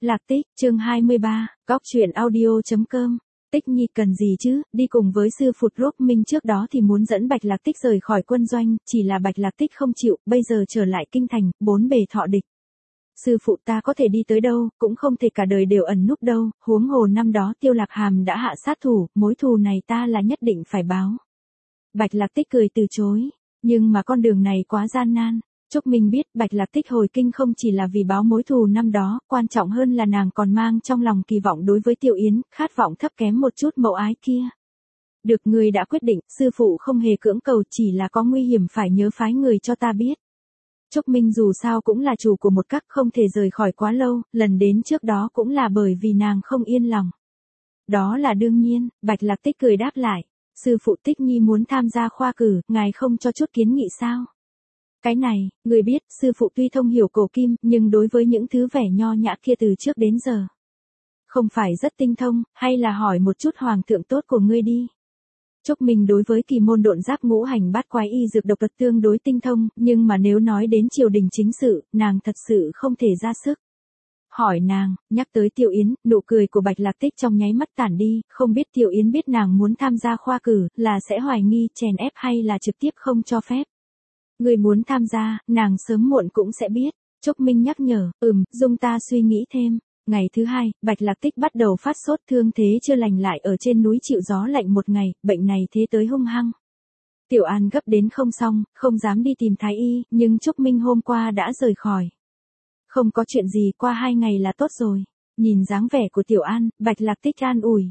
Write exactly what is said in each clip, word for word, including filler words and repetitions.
Lạc Tích, chương hai mươi ba, góc truyện audio.com. Tích Nhi cần gì chứ, đi cùng với sư phụ Rốt Minh trước đó thì muốn dẫn Bạch Lạc Tích rời khỏi quân doanh, chỉ là Bạch Lạc Tích không chịu, bây giờ trở lại kinh thành, bốn bề thọ địch. Sư phụ ta có thể đi tới đâu, cũng không thể cả đời đều ẩn núp đâu, huống hồ năm đó Tiêu Lạc Hàm đã hạ sát thủ, mối thù này ta là nhất định phải báo. Bạch Lạc Tích cười từ chối, nhưng mà con đường này quá gian nan. Trúc Minh biết Bạch Lạc Tích hồi kinh không chỉ là vì báo mối thù năm đó, quan trọng hơn là nàng còn mang trong lòng kỳ vọng đối với Tiêu Yến, khát vọng thấp kém một chút mẫu ái kia. Được người đã quyết định, sư phụ không hề cưỡng cầu, chỉ là có nguy hiểm phải nhớ phái người cho ta biết. Trúc Minh dù sao cũng là chủ của một các, không thể rời khỏi quá lâu, lần đến trước đó cũng là bởi vì nàng không yên lòng. Đó là đương nhiên, Bạch Lạc Tích cười đáp lại, sư phụ Tích Nhi muốn tham gia khoa cử, ngài không cho chút kiến nghị sao? Cái này, người biết, sư phụ tuy thông hiểu cổ kim, nhưng đối với những thứ vẻ nho nhã kia từ trước đến giờ, không phải rất tinh thông, hay là hỏi một chút hoàng thượng tốt của ngươi đi. Trúc Minh đối với kỳ môn độn giáp ngũ hành bát quái y dược độc thuật tương đối tinh thông, nhưng mà nếu nói đến triều đình chính sự, nàng thật sự không thể ra sức. Hỏi nàng, nhắc tới Tiêu Yến, nụ cười của Bạch Lạc Tích trong nháy mắt tản đi, không biết Tiêu Yến biết nàng muốn tham gia khoa cử, là sẽ hoài nghi, chèn ép hay là trực tiếp không cho phép. Người muốn tham gia, nàng sớm muộn cũng sẽ biết. Trúc Minh nhắc nhở, ừm, dung ta suy nghĩ thêm. Ngày thứ hai, Bạch Lạc Tích bắt đầu phát sốt, thương thế chưa lành lại ở trên núi chịu gió lạnh một ngày, bệnh này thế tới hung hăng. Tiểu An gấp đến không xong, không dám đi tìm thái y, nhưng Trúc Minh hôm qua đã rời khỏi. Không có chuyện gì, qua hai ngày là tốt rồi. Nhìn dáng vẻ của Tiểu An, Bạch Lạc Tích an ủi.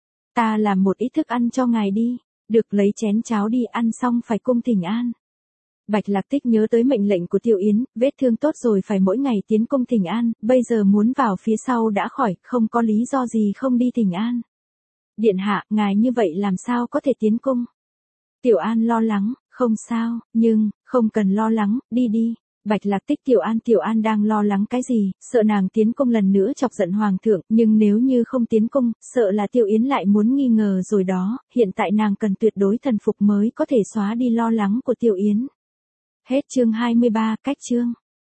Ta làm một ít thức ăn cho ngài đi, được lấy chén cháo đi, ăn xong phải cung thỉnh an. Bạch Lạc Tích nhớ tới mệnh lệnh của Tiêu Yến, vết thương tốt rồi phải mỗi ngày tiến cung thỉnh an, bây giờ muốn vào phía sau đã khỏi, không có lý do gì không đi thỉnh an. Điện hạ, ngài như vậy làm sao có thể tiến cung? Tiểu An lo lắng, không sao, nhưng, không cần lo lắng, đi đi. Bạch Lạc Tích Tiểu An Tiểu An đang lo lắng cái gì, sợ nàng tiến cung lần nữa chọc giận hoàng thượng, nhưng nếu như không tiến cung, sợ là Tiêu Yến lại muốn nghi ngờ rồi đó, hiện tại nàng cần tuyệt đối thần phục mới có thể xóa đi lo lắng của Tiêu Yến. Hết chương hai mươi ba, cách chương.